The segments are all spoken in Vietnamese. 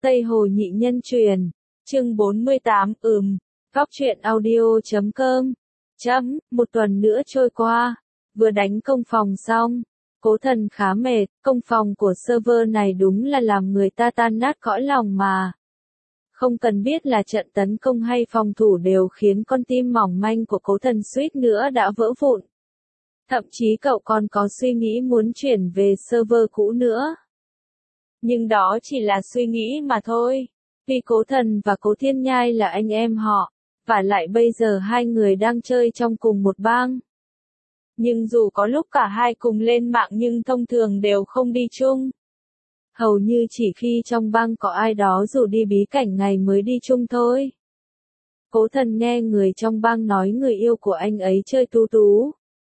Tây Hồ Nhị Nhân Truyền, chương 48, Góc truyện audio.com. Một tuần nữa trôi qua, vừa đánh công phòng xong, Cố Thần khá mệt, công phòng của server này đúng là làm người ta tan nát cõi lòng mà. Không cần biết là trận tấn công hay phòng thủ đều khiến con tim mỏng manh của Cố Thần suýt nữa đã vỡ vụn. Thậm chí cậu còn có suy nghĩ muốn chuyển về server cũ nữa. Nhưng đó chỉ là suy nghĩ mà thôi, vì Cố Thần và Cố Thiên Nhai là anh em họ, và lại bây giờ hai người đang chơi trong cùng một bang. Nhưng dù có lúc cả hai cùng lên mạng nhưng thông thường đều không đi chung. Hầu như chỉ khi trong bang có ai đó rủ đi bí cảnh ngày mới đi chung thôi. Cố Thần nghe người trong bang nói người yêu của anh ấy chơi tú tú.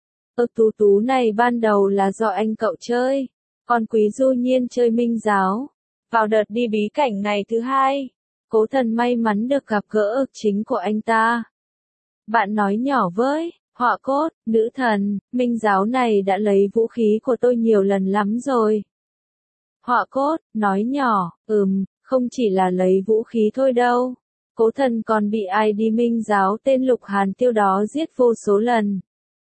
Tú tú này ban đầu là do anh cậu chơi, còn Quý Du Nhiên chơi minh giáo. Vào đợt đi bí cảnh ngày thứ hai, Cố Thần may mắn được gặp gỡ chính của anh ta. Bạn nói nhỏ với, Họa Cốt, nữ thần, minh giáo này đã lấy vũ khí của tôi nhiều lần lắm rồi. Họa Cốt, nói nhỏ, không chỉ là lấy vũ khí thôi đâu. Cố Thần còn bị ai đi minh giáo tên Lục Hàn Tiêu đó giết vô số lần.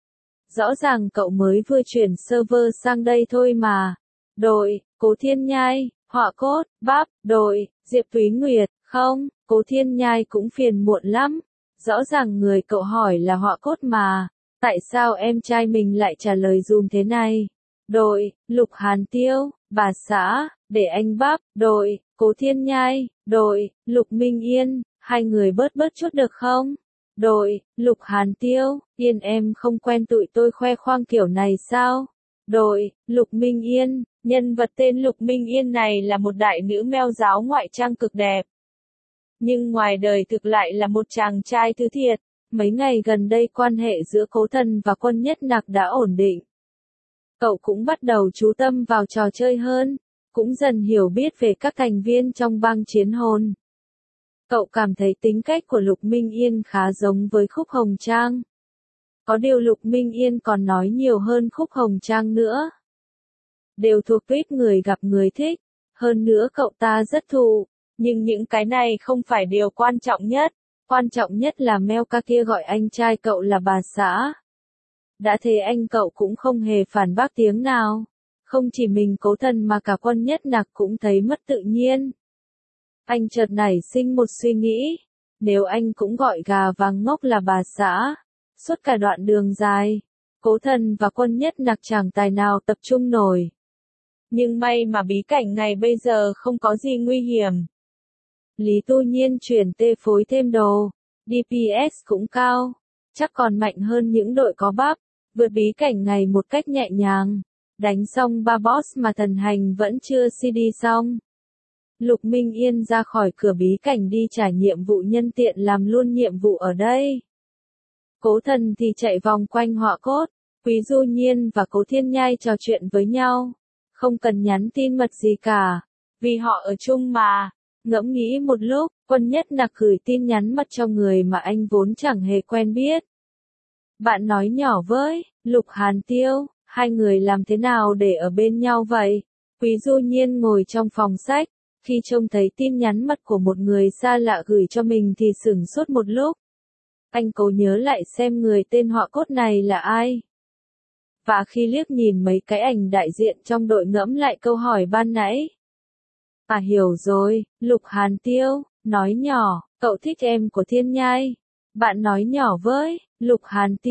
Rõ ràng cậu mới vừa chuyển server sang đây thôi mà. Đội, Cố Thiên Nhai, Họa Cốt, Bắp, đội, Diệp Túy Nguyệt, không, Cố Thiên Nhai cũng phiền muộn lắm. Rõ ràng người cậu hỏi là Họa Cốt mà, tại sao em trai mình lại trả lời dùm thế này? Đội, Lục Hàn Tiêu, bà xã, để anh Bắp, đội, Cố Thiên Nhai, đội, Lục Minh Yên, hai người bớt chút được không? Đội, Lục Hàn Tiêu, Yên em không quen tụi tôi khoe khoang kiểu này sao? Đội, Lục Minh Yên, nhân vật tên Lục Minh Yên này là một đại nữ meo giáo ngoại trang cực đẹp. Nhưng ngoài đời thực lại là một chàng trai thứ thiệt. Mấy ngày gần đây quan hệ giữa Cố Thần và Quân Nhất Nặc đã ổn định. Cậu cũng bắt đầu chú tâm vào trò chơi hơn, cũng dần hiểu biết về các thành viên trong bang Chiến Hồn. Cậu cảm thấy tính cách của Lục Minh Yên khá giống với Khúc Hồng Trang. Có điều Lục Minh Yên còn nói nhiều hơn Khúc Hồng Trang nữa. Đều thuộc tuýp người gặp người thích, hơn nữa cậu ta rất thù, nhưng những cái này không phải điều quan trọng nhất. Quan trọng nhất là Meo ca kia gọi anh trai cậu là bà xã. Đã thế anh cậu cũng không hề phản bác tiếng nào. Không chỉ mình Cố Thần mà cả Quân Nhất Nặc cũng thấy mất tự nhiên. Anh chợt nảy sinh một suy nghĩ, nếu anh cũng gọi gà vàng ngốc là bà xã, suốt cả đoạn đường dài, Cố Thần và Quân Nhất Nặc chẳng tài nào tập trung nổi. Nhưng may mà bí cảnh này bây giờ không có gì nguy hiểm. Lý Tu Nhiên chuyển tê phối thêm đồ, DPS cũng cao, chắc còn mạnh hơn những đội có bắp, vượt bí cảnh này một cách nhẹ nhàng. Đánh xong 3 boss mà thần hành vẫn chưa CD xong. Lục Minh Yên ra khỏi cửa bí cảnh đi trả nhiệm vụ nhân tiện làm luôn nhiệm vụ ở đây. Cố Thần thì chạy vòng quanh Họa Cốt, Quý Du Nhiên và Cố Thiên Nhai trò chuyện với nhau. Không cần nhắn tin mật gì cả, vì họ ở chung mà. Ngẫm nghĩ một lúc, Quân Nhất Nặc gửi tin nhắn mật cho người mà anh vốn chẳng hề quen biết. Bạn nói nhỏ với, Lục Hàn Tiêu, hai người làm thế nào để ở bên nhau vậy? Quý Du Nhiên ngồi trong phòng sách, khi trông thấy tin nhắn mật của một người xa lạ gửi cho mình thì sửng sốt một lúc. Anh cố nhớ lại xem người tên Họa Cốt này là ai. Và khi liếc nhìn mấy cái ảnh đại diện trong đội ngẫm lại câu hỏi ban nãy. À hiểu rồi, Lục Hàn Tiêu, nói nhỏ, cậu thích em của Thiên Nhai. Bạn nói nhỏ với, Lục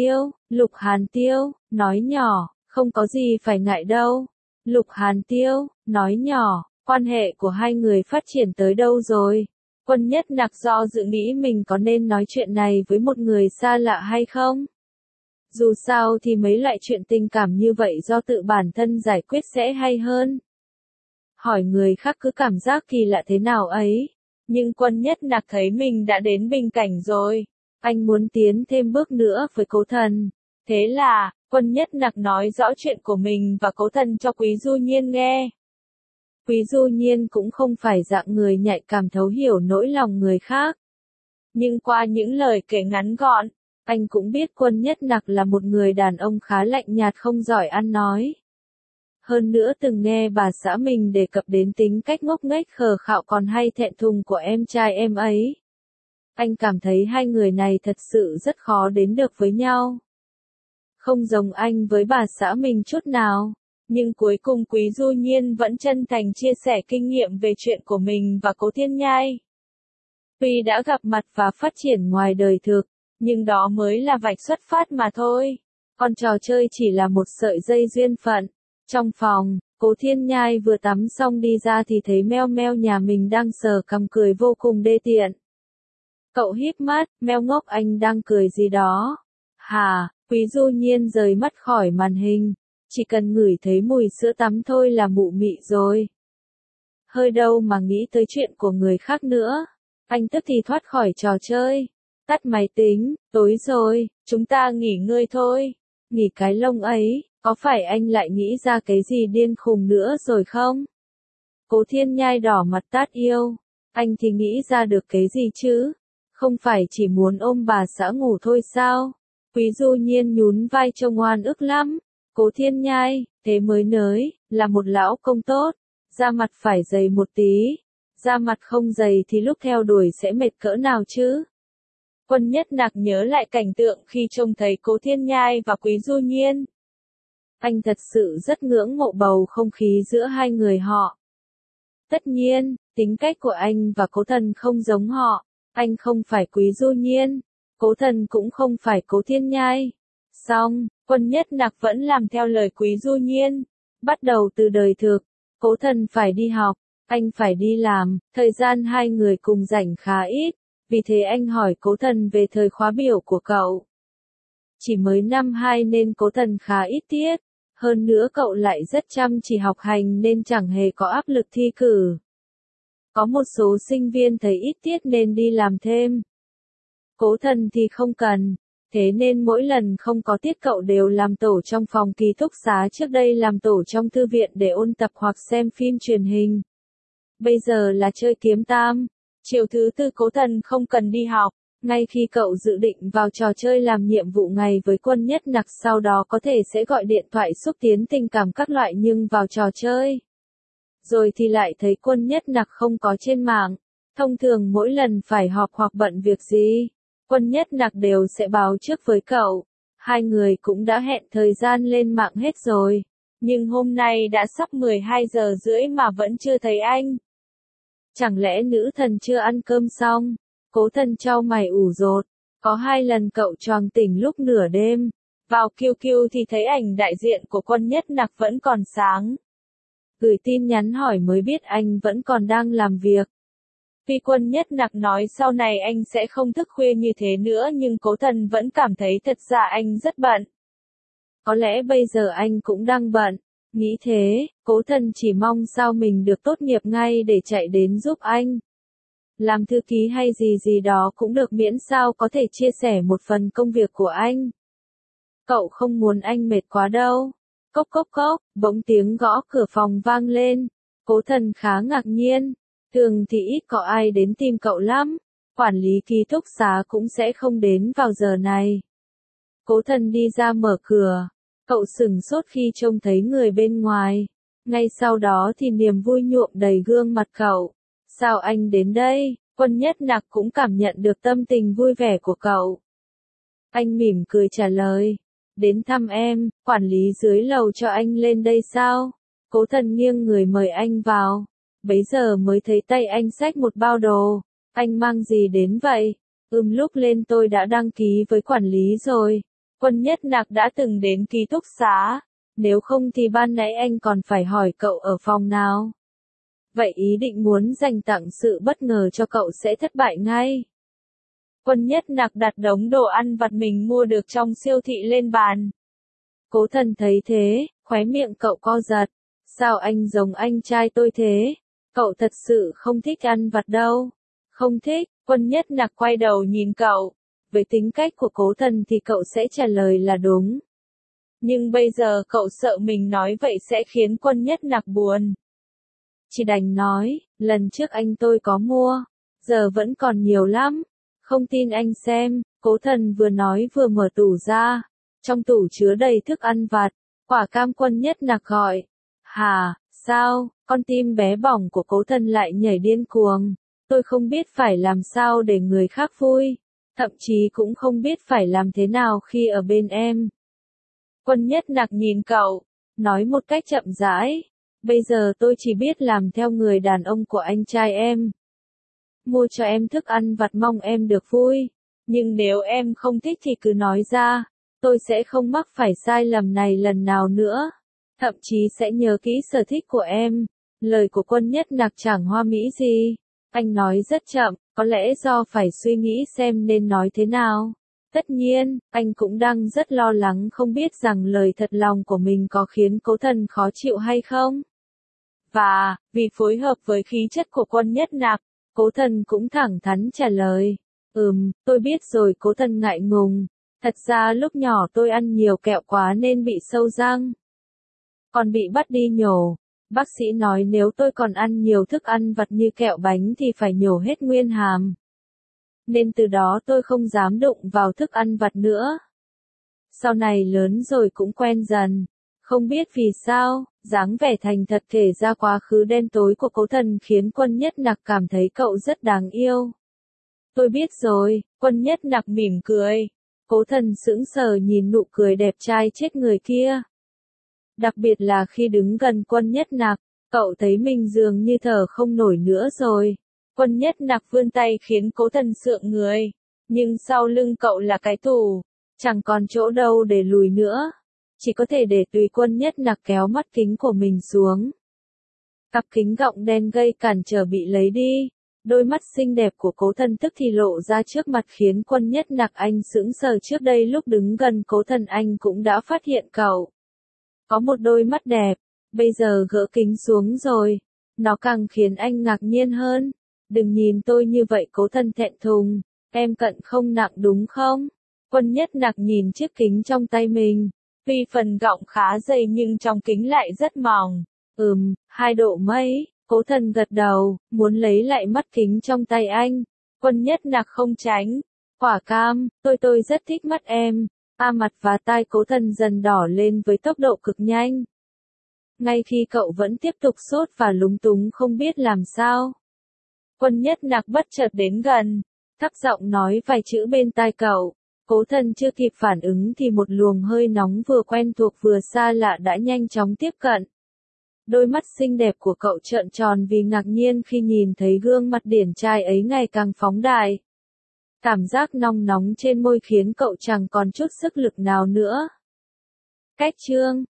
Hàn Tiêu, nói nhỏ, không có gì phải ngại đâu. Lục Hàn Tiêu, nói nhỏ, quan hệ của hai người phát triển tới đâu rồi? Quân Nhất Nặc do dự nghĩ mình có nên nói chuyện này với một người xa lạ hay không? Dù sao thì mấy loại chuyện tình cảm như vậy do tự bản thân giải quyết sẽ hay hơn. Hỏi người khác cứ cảm giác kỳ lạ thế nào ấy. Nhưng Quân Nhất Nặc thấy mình đã đến bình cảnh rồi. Anh muốn tiến thêm bước nữa với Cố Thần. Thế là, Quân Nhất Nặc nói rõ chuyện của mình và Cố Thần cho Quý Du Nhiên nghe. Quý Du Nhiên cũng không phải dạng người nhạy cảm thấu hiểu nỗi lòng người khác. Nhưng qua những lời kể ngắn gọn, anh cũng biết Quân Nhất Nặc là một người đàn ông khá lạnh nhạt không giỏi ăn nói. Hơn nữa từng nghe bà xã mình đề cập đến tính cách ngốc nghếch khờ khạo còn hay thẹn thùng của em trai em ấy. Anh cảm thấy hai người này thật sự rất khó đến được với nhau. Không giống anh với bà xã mình chút nào. Nhưng cuối cùng Quý Du Nhiên vẫn chân thành chia sẻ kinh nghiệm về chuyện của mình và Cố Thiên Nhai. Tuy đã gặp mặt và phát triển ngoài đời thực, nhưng đó mới là vạch xuất phát mà thôi. Còn trò chơi chỉ là một sợi dây duyên phận. Trong phòng, Cố Thiên Nhai vừa tắm xong đi ra thì thấy Meo Meo nhà mình đang sờ cằm cười vô cùng đê tiện. Cậu híp mắt, Meo ngốc anh đang cười gì đó. Hả, Quý Du Nhiên rời mắt khỏi màn hình. Chỉ cần ngửi thấy mùi sữa tắm thôi là mụ mị rồi. Hơi đâu mà nghĩ tới chuyện của người khác nữa. Anh tức thì thoát khỏi trò chơi. Tắt máy tính, tối rồi, chúng ta nghỉ ngơi thôi. Nghỉ cái lông ấy, có phải anh lại nghĩ ra cái gì điên khùng nữa rồi không? Cố Thiên Nhai đỏ mặt tát yêu. Anh thì nghĩ ra được cái gì chứ? Không phải chỉ muốn ôm bà xã ngủ thôi sao? Quý Du Nhiên nhún vai trông oan ức lắm. Cố Thiên Nhai, thế mới nới, là một lão công tốt. Da mặt phải dày một tí. Da mặt không dày thì lúc theo đuổi sẽ mệt cỡ nào chứ? Quân Nhất Nặc nhớ lại cảnh tượng khi trông thấy Cố Thiên Nhai và Quý Du Nhiên. Anh thật sự rất ngưỡng mộ bầu không khí giữa hai người họ. Tất nhiên, tính cách của anh và Cố Thần không giống họ. Anh không phải Quý Du Nhiên. Cố Thần cũng không phải Cố Thiên Nhai. Song, Quân Nhất Nặc vẫn làm theo lời Quý Du Nhiên. Bắt đầu từ đời thực, Cố Thần phải đi học, anh phải đi làm, thời gian hai người cùng rảnh khá ít. Vì thế anh hỏi Cố Thần về thời khóa biểu của cậu. Chỉ mới năm 2 nên Cố Thần khá ít tiết. Hơn nữa cậu lại rất chăm chỉ học hành nên chẳng hề có áp lực thi cử. Có một số sinh viên thấy ít tiết nên đi làm thêm. Cố Thần thì không cần. Thế nên mỗi lần không có tiết cậu đều làm tổ trong phòng ký túc xá, trước đây làm tổ trong thư viện để ôn tập hoặc xem phim truyền hình. Bây giờ là chơi kiếm tam. Chiều thứ tư Cố Thần không cần đi học. Ngay khi cậu dự định vào trò chơi làm nhiệm vụ ngày với Quân Nhất Nặc, sau đó có thể sẽ gọi điện thoại xúc tiến tình cảm các loại, nhưng vào trò chơi rồi thì lại thấy Quân Nhất Nặc không có trên mạng. Thông thường mỗi lần phải họp hoặc bận việc gì, Quân Nhất Nặc đều sẽ báo trước với cậu. Hai người cũng đã hẹn thời gian lên mạng hết rồi. Nhưng hôm nay đã sắp 12 giờ rưỡi mà vẫn chưa thấy anh. Chẳng lẽ nữ thần chưa ăn cơm xong? Cố Thần chau mày ủ rột. Có 2 lần cậu choàng tỉnh lúc nửa đêm. Vào QQ thì thấy ảnh đại diện của Quân Nhất Nặc vẫn còn sáng. Gửi tin nhắn hỏi mới biết anh vẫn còn đang làm việc. Tuy Quân Nhất Nặc nói sau này anh sẽ không thức khuya như thế nữa, nhưng Cố Thần vẫn cảm thấy thật ra anh rất bận. Có lẽ bây giờ anh cũng đang bận. Nghĩ thế, Cố Thần chỉ mong sao mình được tốt nghiệp ngay để chạy đến giúp anh. Làm thư ký hay gì gì đó cũng được, miễn sao có thể chia sẻ một phần công việc của anh. Cậu không muốn anh mệt quá đâu. Cốc cốc cốc, bỗng tiếng gõ cửa phòng vang lên. Cố Thần khá ngạc nhiên. Thường thì ít có ai đến tìm cậu lắm. Quản lý ký túc xá cũng sẽ không đến vào giờ này. Cố Thần đi ra mở cửa. Cậu sửng sốt khi trông thấy người bên ngoài. Ngay sau đó thì niềm vui nhuộm đầy gương mặt cậu. Sao anh đến đây? Quân Nhất Nặc cũng cảm nhận được tâm tình vui vẻ của cậu. Anh mỉm cười trả lời. Đến thăm em, quản lý dưới lầu cho anh lên đây sao? Cố Thần nghiêng người mời anh vào. Bấy giờ mới thấy tay anh xách một bao đồ. Anh mang gì đến vậy? Lúc lên tôi đã đăng ký với quản lý rồi. Quân Nhất Nặc đã từng đến ký túc xá. Nếu không thì ban nãy anh còn phải hỏi cậu ở phòng nào. Vậy ý định muốn dành tặng sự bất ngờ cho cậu sẽ thất bại ngay. Quân Nhất Nặc đặt đống đồ ăn vặt mình mua được trong siêu thị lên bàn. Cố Thần thấy thế, khóe miệng cậu co giật. Sao anh giống anh trai tôi thế? Cậu thật sự không thích ăn vặt đâu. Không thích. Quân Nhất Nặc quay đầu nhìn cậu. Với tính cách của Cố Thần thì cậu sẽ trả lời là đúng. Nhưng bây giờ cậu sợ mình nói vậy sẽ khiến Quân Nhất Nặc buồn. Chỉ đành nói, lần trước anh tôi có mua. Giờ vẫn còn nhiều lắm. Không tin anh xem. Cố Thần vừa nói vừa mở tủ ra. Trong tủ chứa đầy thức ăn vặt. Quả cam. Quân Nhất Nặc gọi. Hả, sao, con tim bé bỏng của Cố Thần lại nhảy điên cuồng. Tôi không biết phải làm sao để người khác vui. Thậm chí cũng không biết phải làm thế nào khi ở bên em. Quân Nhất Nặc nhìn cậu, nói một cách chậm rãi. Bây giờ tôi chỉ biết làm theo người đàn ông của anh trai em. Mua cho em thức ăn vặt mong em được vui. Nhưng nếu em không thích thì cứ nói ra. Tôi sẽ không mắc phải sai lầm này lần nào nữa. Thậm chí sẽ nhớ kỹ sở thích của em. Lời của Quân Nhất Nặc chẳng hoa mỹ gì. Anh nói rất chậm, có lẽ do phải suy nghĩ xem nên nói thế nào. Tất nhiên, anh cũng đang rất lo lắng không biết rằng lời thật lòng của mình có khiến Cố Thần khó chịu hay không. Và, vì phối hợp với khí chất của Quân Nhất Nặc, Cố Thần cũng thẳng thắn trả lời. Tôi biết rồi. Cố Thần ngại ngùng. Thật ra lúc nhỏ tôi ăn nhiều kẹo quá nên bị sâu răng. Còn bị bắt đi nhổ. Bác sĩ nói nếu tôi còn ăn nhiều thức ăn vặt như kẹo bánh thì phải nhổ hết nguyên hàm. Nên từ đó tôi không dám đụng vào thức ăn vặt nữa. Sau này lớn rồi cũng quen dần. Không biết vì sao, dáng vẻ thành thật kể ra quá khứ đen tối của Cố Thần khiến Quân Nhất Nặc cảm thấy cậu rất đáng yêu. Tôi biết rồi. Quân Nhất Nặc mỉm cười. Cố Thần sững sờ nhìn nụ cười đẹp trai chết người kia. Đặc biệt là khi đứng gần Quân Nhất Nặc, cậu thấy mình dường như thở không nổi nữa rồi. Quân Nhất Nặc vươn tay khiến Cố Thần sượng người. Nhưng sau lưng cậu là cái tủ. Chẳng còn chỗ đâu để lùi nữa. Chỉ có thể để tùy Quân Nhất Nặc kéo mắt kính của mình xuống. Cặp kính gọng đen gây cản trở bị lấy đi. Đôi mắt xinh đẹp của Cố Thần tức thì lộ ra trước mặt khiến Quân Nhất Nặc anh sững sờ. Trước đây lúc đứng gần Cố Thần anh cũng đã phát hiện cậu có một đôi mắt đẹp. Bây giờ gỡ kính xuống rồi. Nó càng khiến anh ngạc nhiên hơn. Đừng nhìn tôi như vậy. Cố Thần thẹn thùng. Em cận không nặng đúng không? Quân Nhất Nặc nhìn chiếc kính trong tay mình. Tuy phần gọng khá dày nhưng trong kính lại rất mỏng. 2 độ mấy. Cố Thần gật đầu, muốn lấy lại mắt kính trong tay anh. Quân Nhất Nặc không tránh. Quả cam, tôi rất thích mắt em. Mặt và tai Cố Thần dần đỏ lên với tốc độ cực nhanh. Ngay khi cậu vẫn tiếp tục sốt và lúng túng không biết làm sao. Quân Nhất Nặc bất chợt đến gần, thấp giọng nói vài chữ bên tai cậu. Cố Thần chưa kịp phản ứng thì một luồng hơi nóng vừa quen thuộc vừa xa lạ đã nhanh chóng tiếp cận. Đôi mắt xinh đẹp của cậu trợn tròn vì ngạc nhiên khi nhìn thấy gương mặt điển trai ấy ngày càng phóng đại. Cảm giác nóng nóng trên môi khiến cậu chẳng còn chút sức lực nào nữa. Cách chương